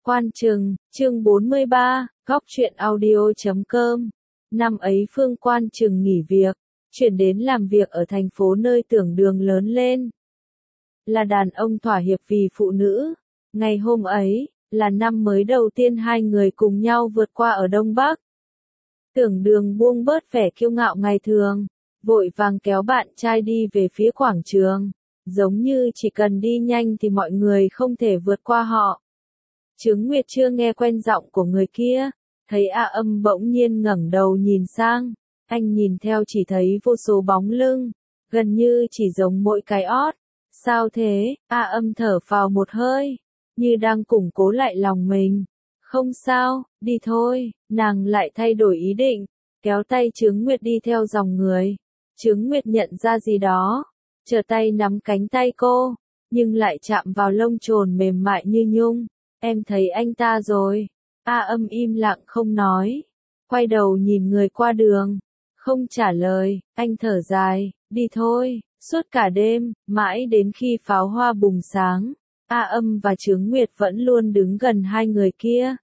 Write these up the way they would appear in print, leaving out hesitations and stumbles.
Quan Trừng, chương 43, góc truyện audio.com. Năm ấy Phương Quan Trừng nghỉ việc, chuyển đến làm việc ở thành phố nơi Tưởng Đường lớn lên. Là đàn ông thỏa hiệp vì phụ nữ. Ngày hôm ấy, là năm mới đầu tiên hai người cùng nhau vượt qua ở Đông Bắc. Tưởng Đường buông bớt vẻ kiêu ngạo ngày thường, vội vàng kéo bạn trai đi về phía quảng trường, giống như chỉ cần đi nhanh thì mọi người không thể vượt qua họ. Trướng Nguyệt chưa nghe quen giọng của người kia, thấy A Âm bỗng nhiên ngẩng đầu nhìn sang, anh nhìn theo chỉ thấy vô số bóng lưng, gần như chỉ giống mỗi cái ót. Sao thế? A Âm thở phào một hơi, như đang củng cố lại lòng mình. Không sao, đi thôi. Nàng lại thay đổi ý định, kéo tay Trướng Nguyệt đi theo dòng người. Trướng Nguyệt nhận ra gì đó, trở tay nắm cánh tay cô, nhưng lại chạm vào lông chồn mềm mại như nhung. Em thấy anh ta rồi. A Âm im lặng không nói, quay đầu nhìn người qua đường, không trả lời. Anh thở dài, đi thôi. Suốt cả đêm, mãi đến khi pháo hoa bùng sáng, A Âm và Trướng Nguyệt vẫn luôn đứng gần hai người kia.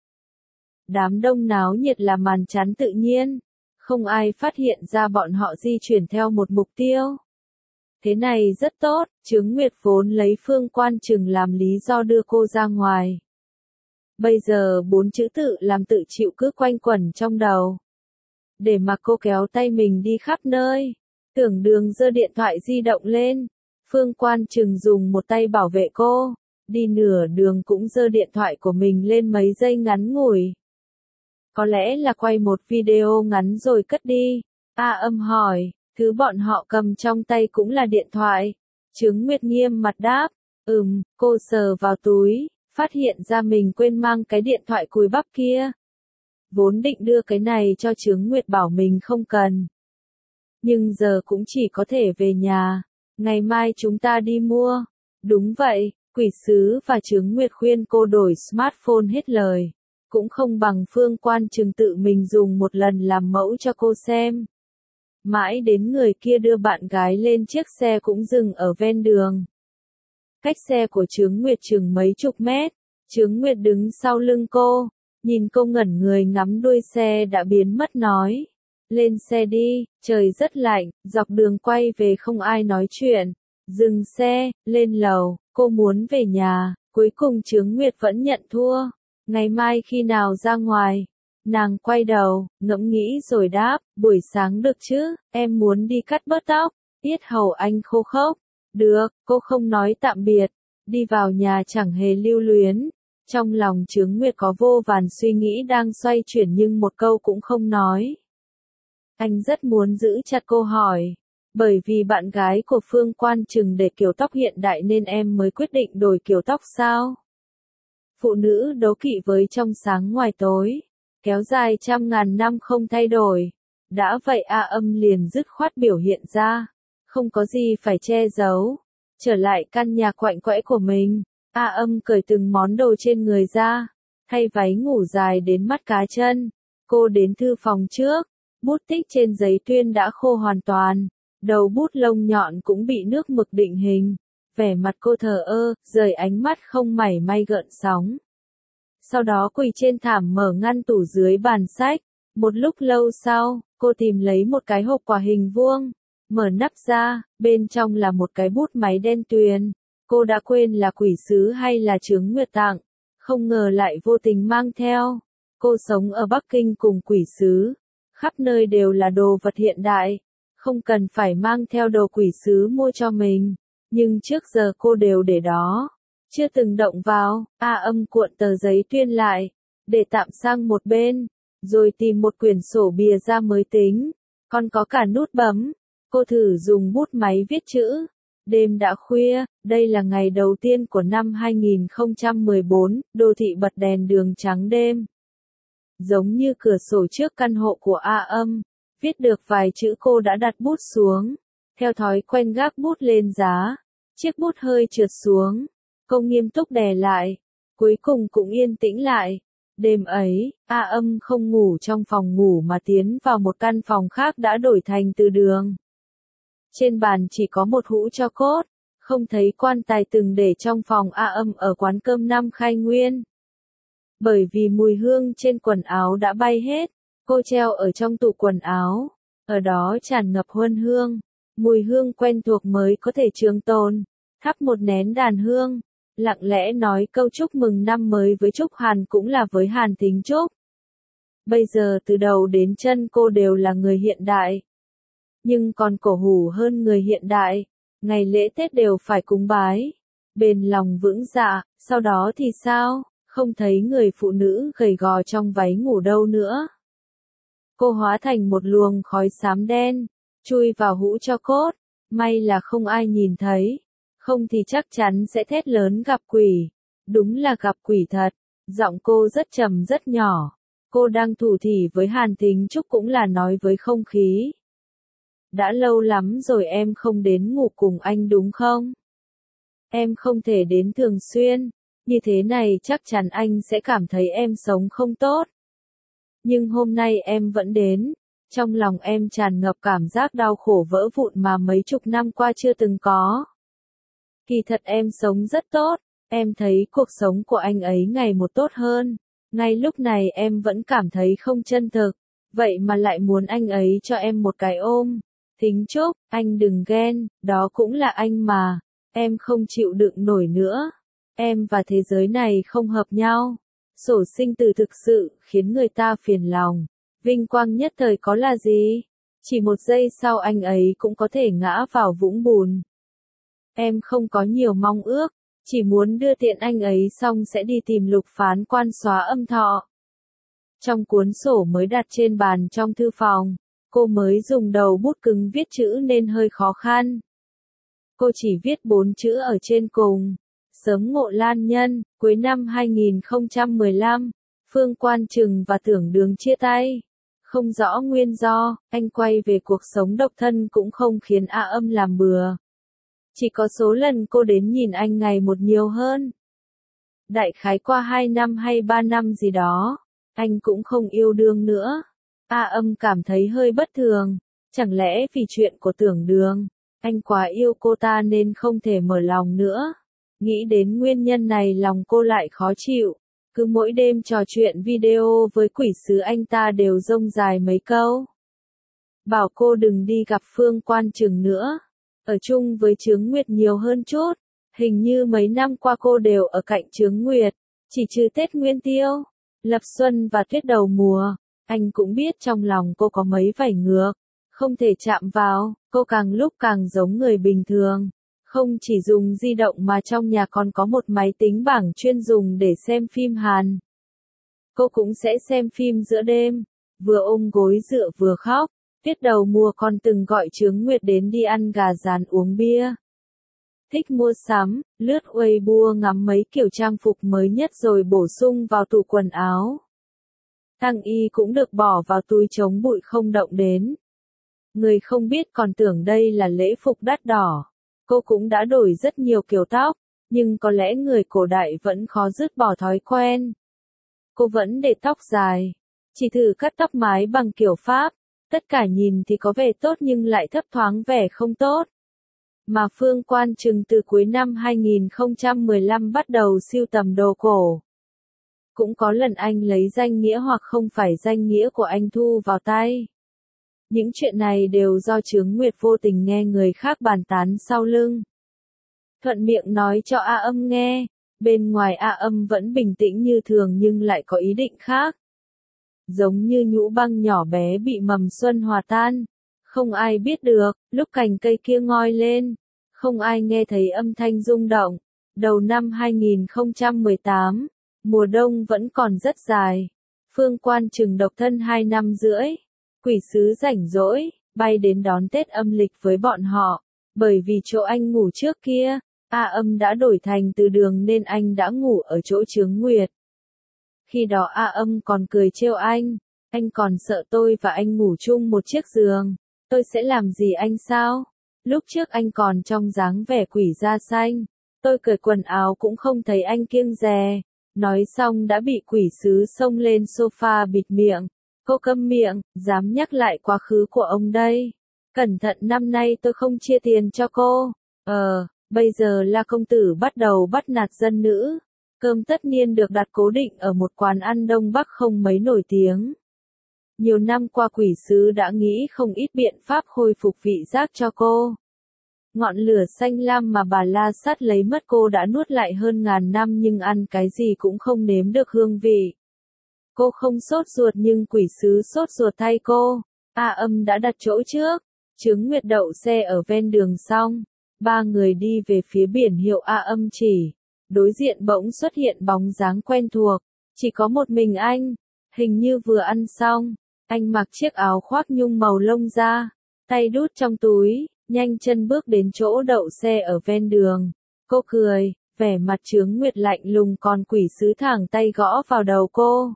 Đám đông náo nhiệt là màn chắn tự nhiên, không ai phát hiện ra bọn họ di chuyển theo một mục tiêu. Thế này rất tốt, Trướng Nguyệt vốn lấy Phương Quan Trừng làm lý do đưa cô ra ngoài. Bây giờ 4 chữ tự làm tự chịu cứ quanh quẩn trong đầu. Để mà cô kéo tay mình đi khắp nơi. Tưởng Đường giơ điện thoại di động lên. Phương Quan Trừng dùng một tay bảo vệ cô. Đi nửa đường cũng giơ điện thoại của mình lên mấy giây ngắn ngủi. Có lẽ là quay một video ngắn rồi cất đi. A Âm hỏi, thứ bọn họ cầm trong tay cũng là điện thoại. Trướng Nguyệt nghiêm mặt đáp, cô sờ vào túi, phát hiện ra mình quên mang cái điện thoại cùi bắp kia. Vốn định đưa cái này cho Trướng Nguyệt bảo mình không cần. Nhưng giờ cũng chỉ có thể về nhà, ngày mai chúng ta đi mua. Đúng vậy, Quỷ Sứ và Trướng Nguyệt khuyên cô đổi smartphone hết lời. Cũng không bằng Phương Quan Trừng tự mình dùng một lần làm mẫu cho cô xem. Mãi đến người kia đưa bạn gái lên chiếc xe cũng dừng ở ven đường. Cách xe của Trướng Nguyệt chừng mấy chục mét, Trướng Nguyệt đứng sau lưng cô, nhìn cô ngẩn người ngắm đuôi xe đã biến mất nói. Lên xe đi, trời rất lạnh, dọc đường quay về không ai nói chuyện. Dừng xe, lên lầu, cô muốn về nhà, cuối cùng Trướng Nguyệt vẫn nhận thua. Ngày mai khi nào ra ngoài? Nàng quay đầu, ngẫm nghĩ rồi đáp, buổi sáng được chứ, em muốn đi cắt bớt tóc. Yết hầu anh khô khốc. Được, cô không nói tạm biệt, đi vào nhà chẳng hề lưu luyến. Trong lòng Trướng Nguyệt có vô vàn suy nghĩ đang xoay chuyển nhưng một câu cũng không nói. Anh rất muốn giữ chặt cô hỏi, bởi vì bạn gái của Phương Quan Trừng để kiểu tóc hiện đại nên em mới quyết định đổi kiểu tóc sao? Phụ nữ đố kỵ với trong sáng ngoài tối, kéo dài trăm ngàn năm không thay đổi. Đã vậy A Âm liền dứt khoát biểu hiện ra, không có gì phải che giấu. Trở lại căn nhà quạnh quẽ của mình, A Âm cởi từng món đồ trên người ra, thay váy ngủ dài đến mắt cá chân. Cô đến thư phòng trước, bút tích trên giấy tuyên đã khô hoàn toàn, đầu bút lông nhọn cũng bị nước mực định hình. Vẻ mặt cô thờ ơ, rời ánh mắt không mảy may gợn sóng. Sau đó quỳ trên thảm mở ngăn tủ dưới bàn sách. Một lúc lâu sau, cô tìm lấy một cái hộp quà hình vuông, mở nắp ra, bên trong là một cái bút máy đen tuyền. Cô đã quên là Quỷ Sứ hay là Trướng Nguyệt tặng, không ngờ lại vô tình mang theo. Cô sống ở Bắc Kinh cùng Quỷ Sứ, khắp nơi đều là đồ vật hiện đại, không cần phải mang theo đồ Quỷ Sứ mua cho mình, nhưng trước giờ cô đều để đó, chưa từng động vào. A Âm cuộn tờ giấy tuyên lại, để tạm sang một bên, rồi tìm một quyển sổ bìa ra mới tính, còn có cả nút bấm. Cô thử dùng bút máy viết chữ. Đêm đã khuya, đây là ngày đầu tiên của năm 2014, đô thị bật đèn đường trắng đêm. Giống như cửa sổ trước căn hộ của A Âm, viết được vài chữ cô đã đặt bút xuống. Theo thói quen gác bút lên giá, chiếc bút hơi trượt xuống. Cô nghiêm túc đè lại, cuối cùng cũng yên tĩnh lại. Đêm ấy, A Âm không ngủ trong phòng ngủ mà tiến vào một căn phòng khác đã đổi thành từ đường. Trên bàn chỉ có một hũ tro cốt, không thấy quan tài từng để trong phòng A Âm ở quán cơm năm Khai Nguyên. Bởi vì mùi hương trên quần áo đã bay hết, cô treo ở trong tủ quần áo, ở đó tràn ngập huân hương, mùi hương quen thuộc mới có thể trường tồn, thắp một nén đàn hương, lặng lẽ nói câu chúc mừng năm mới với Trúc Hàn cũng là với Hàn Thính Trúc. Bây giờ từ đầu đến chân cô đều là người hiện đại, nhưng còn cổ hủ hơn người hiện đại, ngày lễ Tết đều phải cúng bái, bền lòng vững dạ, sau đó thì sao, không thấy người phụ nữ gầy gò trong váy ngủ đâu nữa. Cô hóa thành một luồng khói xám đen, chui vào hũ tro cốt, may là không ai nhìn thấy, không thì chắc chắn sẽ thét lớn gặp quỷ, đúng là gặp quỷ thật, giọng cô rất trầm rất nhỏ, cô đang thủ thỉ với Hàn Thính Trúc cũng là nói với không khí. Đã lâu lắm rồi em không đến ngủ cùng anh đúng không? Em không thể đến thường xuyên, như thế này chắc chắn anh sẽ cảm thấy em sống không tốt. Nhưng hôm nay em vẫn đến, trong lòng em tràn ngập cảm giác đau khổ vỡ vụn mà mấy chục năm qua chưa từng có. Kỳ thật em sống rất tốt, em thấy cuộc sống của anh ấy ngày một tốt hơn, ngay lúc này em vẫn cảm thấy không chân thực, vậy mà lại muốn anh ấy cho em một cái ôm. Thính Trúc, anh đừng ghen, đó cũng là anh mà, em không chịu đựng nổi nữa, em và thế giới này không hợp nhau. Sổ sinh tử thực sự khiến người ta phiền lòng, vinh quang nhất thời có là gì? Chỉ một giây sau anh ấy cũng có thể ngã vào vũng bùn. Em không có nhiều mong ước, chỉ muốn đưa tiện anh ấy xong sẽ đi tìm Lục phán quan xóa âm thọ. Trong cuốn sổ mới đặt trên bàn trong thư phòng, cô mới dùng đầu bút cứng viết chữ nên hơi khó khăn. Cô chỉ viết 4 chữ ở trên cùng. Sớm ngộ lan nhân, cuối năm 2015, Phương Quan Trừng và Tưởng Đường chia tay. Không rõ nguyên do, anh quay về cuộc sống độc thân cũng không khiến A Âm làm bừa. Chỉ có số lần cô đến nhìn anh ngày một nhiều hơn. Đại khái qua 2 năm hay 3 năm gì đó, anh cũng không yêu đương nữa. A Âm cảm thấy hơi bất thường, chẳng lẽ vì chuyện của Tưởng Đường, anh quá yêu cô ta nên không thể mở lòng nữa. Nghĩ đến nguyên nhân này lòng cô lại khó chịu, cứ mỗi đêm trò chuyện video với quỷ sứ anh ta đều rông dài mấy câu. Bảo cô đừng đi gặp Phương Quan Trừng nữa, ở chung với Chướng Nguyệt nhiều hơn chút, hình như mấy năm qua cô đều ở cạnh Chướng Nguyệt, chỉ trừ Tết Nguyên Tiêu, Lập Xuân và Tuyết đầu mùa, anh cũng biết trong lòng cô có mấy vảy ngược, không thể chạm vào, cô càng lúc càng giống người bình thường. Không chỉ dùng di động mà trong nhà còn có một máy tính bảng chuyên dùng để xem phim Hàn. Cô cũng sẽ xem phim giữa đêm, vừa ôm gối dựa vừa khóc. Tuyết đầu mùa còn từng gọi Chướng Nguyệt đến đi ăn gà rán uống bia. Thích mua sắm, lướt Weibo ngắm mấy kiểu trang phục mới nhất rồi bổ sung vào tủ quần áo. Tăng y cũng được bỏ vào túi chống bụi không động đến. Người không biết còn tưởng đây là lễ phục đắt đỏ. Cô cũng đã đổi rất nhiều kiểu tóc, nhưng có lẽ người cổ đại vẫn khó dứt bỏ thói quen. Cô vẫn để tóc dài, chỉ thử cắt tóc mái bằng kiểu Pháp, tất cả nhìn thì có vẻ tốt nhưng lại thấp thoáng vẻ không tốt. Mà Phương Quan Trừng từ cuối năm 2015 bắt đầu sưu tầm đồ cổ. Cũng có lần anh lấy danh nghĩa hoặc không phải danh nghĩa của anh thu vào tay. Những chuyện này đều do Chướng Nguyệt vô tình nghe người khác bàn tán sau lưng. Thuận miệng nói cho A Âm nghe, bên ngoài A Âm vẫn bình tĩnh như thường nhưng lại có ý định khác. Giống như nhũ băng nhỏ bé bị mầm xuân hòa tan. Không ai biết được, lúc cành cây kia ngoi lên. Không ai nghe thấy âm thanh rung động. Đầu năm 2018, mùa đông vẫn còn rất dài. Phương Quan Trừng độc thân 2 năm rưỡi. Quỷ sứ rảnh rỗi, bay đến đón Tết âm lịch với bọn họ. Bởi vì chỗ anh ngủ trước kia, A Âm đã đổi thành Từ Đường nên anh đã ngủ ở chỗ Chướng Nguyệt. Khi đó A Âm còn cười trêu anh còn sợ tôi và anh ngủ chung một chiếc giường, tôi sẽ làm gì anh sao? Lúc trước anh còn trong dáng vẻ quỷ da xanh, tôi cởi quần áo cũng không thấy anh kiêng dè. Nói xong đã bị quỷ sứ xông lên sofa bịt miệng. Cô câm miệng, dám nhắc lại quá khứ của ông đây. Cẩn thận năm nay tôi không chia tiền cho cô. Bây giờ La công tử bắt đầu bắt nạt dân nữ. Cơm tất niên được đặt cố định ở một quán ăn Đông Bắc không mấy nổi tiếng. Nhiều năm qua quỷ sứ đã nghĩ không ít biện pháp khôi phục vị giác cho cô. Ngọn lửa xanh lam mà bà La Sát lấy mất cô đã nuốt lại hơn ngàn năm nhưng ăn cái gì cũng không nếm được hương vị. Cô không sốt ruột nhưng quỷ sứ sốt ruột thay cô. A Âm đã đặt chỗ trước. Chướng Nguyệt đậu xe ở ven đường xong. Ba người đi về phía biển hiệu A Âm chỉ. Đối diện bỗng xuất hiện bóng dáng quen thuộc. Chỉ có một mình anh. Hình như vừa ăn xong. Anh mặc chiếc áo khoác nhung màu lông da. Tay đút trong túi. Nhanh chân bước đến chỗ đậu xe ở ven đường. Cô cười. Vẻ mặt Chướng Nguyệt lạnh lùng còn quỷ sứ thẳng tay gõ vào đầu cô.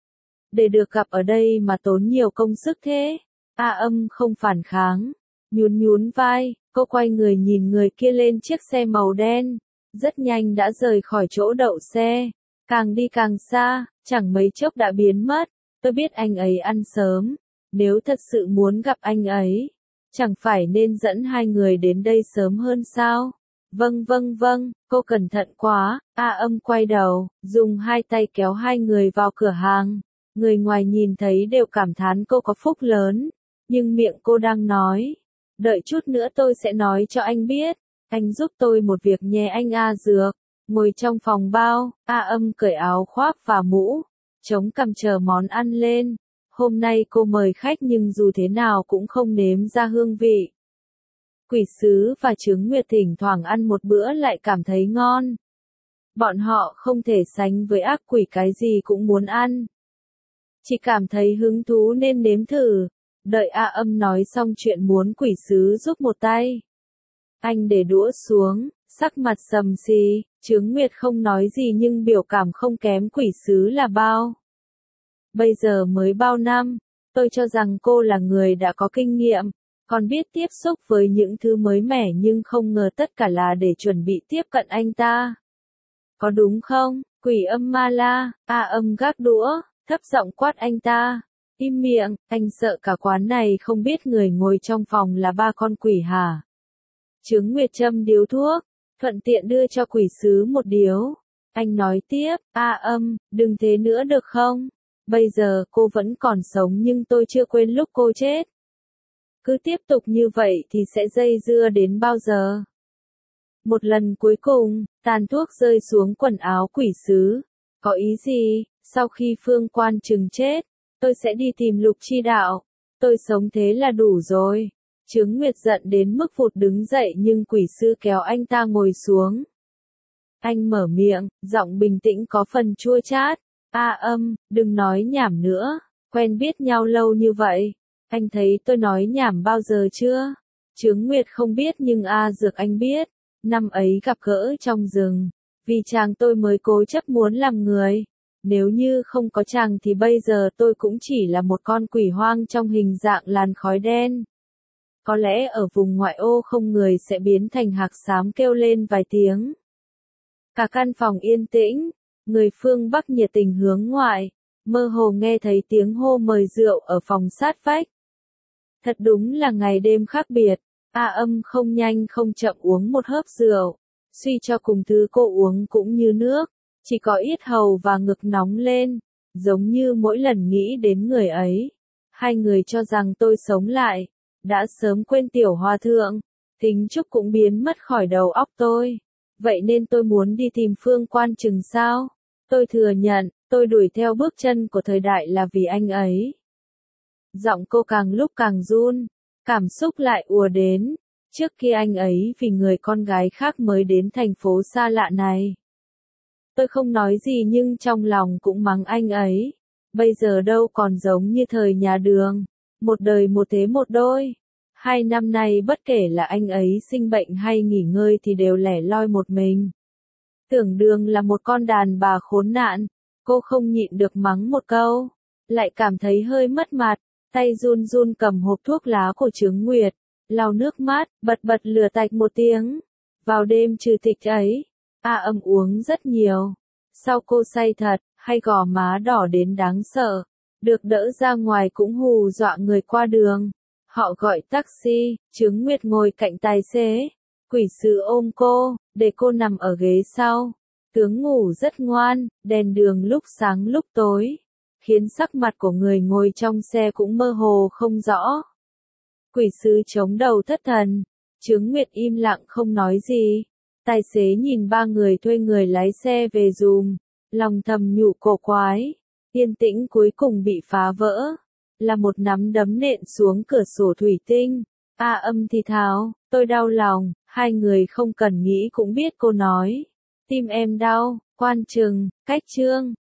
Để được gặp ở đây mà tốn nhiều công sức thế. A Âm không phản kháng. Nhún nhún vai, cô quay người nhìn người kia lên chiếc xe màu đen. Rất nhanh đã rời khỏi chỗ đậu xe. Càng đi càng xa, chẳng mấy chốc đã biến mất. Tôi biết anh ấy ăn sớm. Nếu thật sự muốn gặp anh ấy, chẳng phải nên dẫn hai người đến đây sớm hơn sao? Vâng, cô cẩn thận quá. A Âm quay đầu, dùng hai tay kéo hai người vào cửa hàng. Người ngoài nhìn thấy đều cảm thán cô có phúc lớn. Nhưng miệng cô đang nói. Đợi chút nữa tôi sẽ nói cho anh biết. Anh giúp tôi một việc nhé anh A Dược. Ngồi trong phòng bao, A Âm cởi áo khoác và mũ. Chống cằm chờ món ăn lên. Hôm nay cô mời khách nhưng dù thế nào cũng không nếm ra hương vị. Quỷ sứ và Chướng Nguyệt thỉnh thoảng ăn một bữa lại cảm thấy ngon. Bọn họ không thể sánh với ác quỷ cái gì cũng muốn ăn. Chỉ cảm thấy hứng thú nên nếm thử. Đợi A Âm nói xong chuyện muốn quỷ sứ giúp một tay. Anh để đũa xuống, sắc mặt sầm xì, Chướng Nguyệt không nói gì nhưng biểu cảm không kém quỷ sứ là bao. Bây giờ mới bao năm, tôi cho rằng cô là người đã có kinh nghiệm, còn biết tiếp xúc với những thứ mới mẻ nhưng không ngờ tất cả là để chuẩn bị tiếp cận anh ta. Có đúng không, quỷ âm ma la? A Âm gác đũa, thấp giọng quát anh ta. Im miệng, anh sợ cả quán này không biết người ngồi trong phòng là ba con quỷ hả? Chướng Nguyệt châm điếu thuốc, thuận tiện đưa cho quỷ sứ một điếu. Anh nói tiếp, A Âm, đừng thế nữa được không? Bây giờ cô vẫn còn sống nhưng tôi chưa quên lúc cô chết. Cứ tiếp tục như vậy thì sẽ dây dưa đến bao giờ? Một lần cuối cùng, tàn thuốc rơi xuống quần áo quỷ sứ. Có ý gì? Sau khi Phương Quan Trừng chết, tôi sẽ đi tìm Lục Chi Đạo. Tôi sống thế là đủ rồi. Chướng Nguyệt giận đến mức vụt đứng dậy nhưng quỷ sư kéo anh ta ngồi xuống. Anh mở miệng, giọng bình tĩnh có phần chua chát. A Âm, đừng nói nhảm nữa. Quen biết nhau lâu như vậy. Anh thấy tôi nói nhảm bao giờ chưa? Chướng Nguyệt không biết nhưng A Dược anh biết. Năm ấy gặp gỡ trong rừng. Vì chàng tôi mới cố chấp muốn làm người. Nếu như không có chàng thì bây giờ tôi cũng chỉ là một con quỷ hoang trong hình dạng làn khói đen. Có lẽ ở vùng ngoại ô không người sẽ biến thành hạc xám kêu lên vài tiếng. Cả căn phòng yên tĩnh, người phương Bắc nhiệt tình hướng ngoại, mơ hồ nghe thấy tiếng hô mời rượu ở phòng sát vách. Thật đúng là ngày đêm khác biệt, A Âm không nhanh không chậm uống một hớp rượu, suy cho cùng thứ cô uống cũng như nước, chỉ có yết hầu và ngực nóng lên, giống như mỗi lần nghĩ đến người ấy. Hai người cho rằng tôi sống lại, đã sớm quên tiểu hòa thượng, Thính Trúc cũng biến mất khỏi đầu óc tôi. Vậy nên tôi muốn đi tìm Phương Quan Trừng sao? Tôi thừa nhận, tôi đuổi theo bước chân của thời đại là vì anh ấy. Giọng cô càng lúc càng run, cảm xúc lại ùa đến. Trước kia anh ấy vì người con gái khác mới đến thành phố xa lạ này. Tôi không nói gì nhưng trong lòng cũng mắng anh ấy. Bây giờ đâu còn giống như thời nhà Đường. Một đời một thế một đôi. 2 năm nay bất kể là anh ấy sinh bệnh hay nghỉ ngơi thì đều lẻ loi một mình. Tưởng Đường là một con đàn bà khốn nạn. Cô không nhịn được mắng một câu. Lại cảm thấy hơi mất mặt. Tay run run cầm hộp thuốc lá của Chướng Nguyệt. Lau nước mắt, bật lửa tạch một tiếng. Vào đêm trừ tịch ấy, A Âm uống rất nhiều. Sau cô say thật, hay gò má đỏ đến đáng sợ. Được đỡ ra ngoài cũng hù dọa người qua đường. Họ gọi taxi, Chướng Nguyệt ngồi cạnh tài xế. Quỷ sứ ôm cô, để cô nằm ở ghế sau. Tướng ngủ rất ngoan, đèn đường lúc sáng lúc tối, khiến sắc mặt của người ngồi trong xe cũng mơ hồ không rõ. Quỷ sứ chống đầu thất thần, Chướng Nguyệt im lặng không nói gì. Tài xế nhìn ba người thuê người lái xe về giùm, lòng thầm nhủ cổ quái. Yên tĩnh cuối cùng bị phá vỡ, là một nắm đấm nện xuống cửa sổ thủy tinh. Âm thì thào, tôi đau lòng, hai người không cần nghĩ cũng biết cô nói. Tim em đau, Quan Trừng, Cách Trương.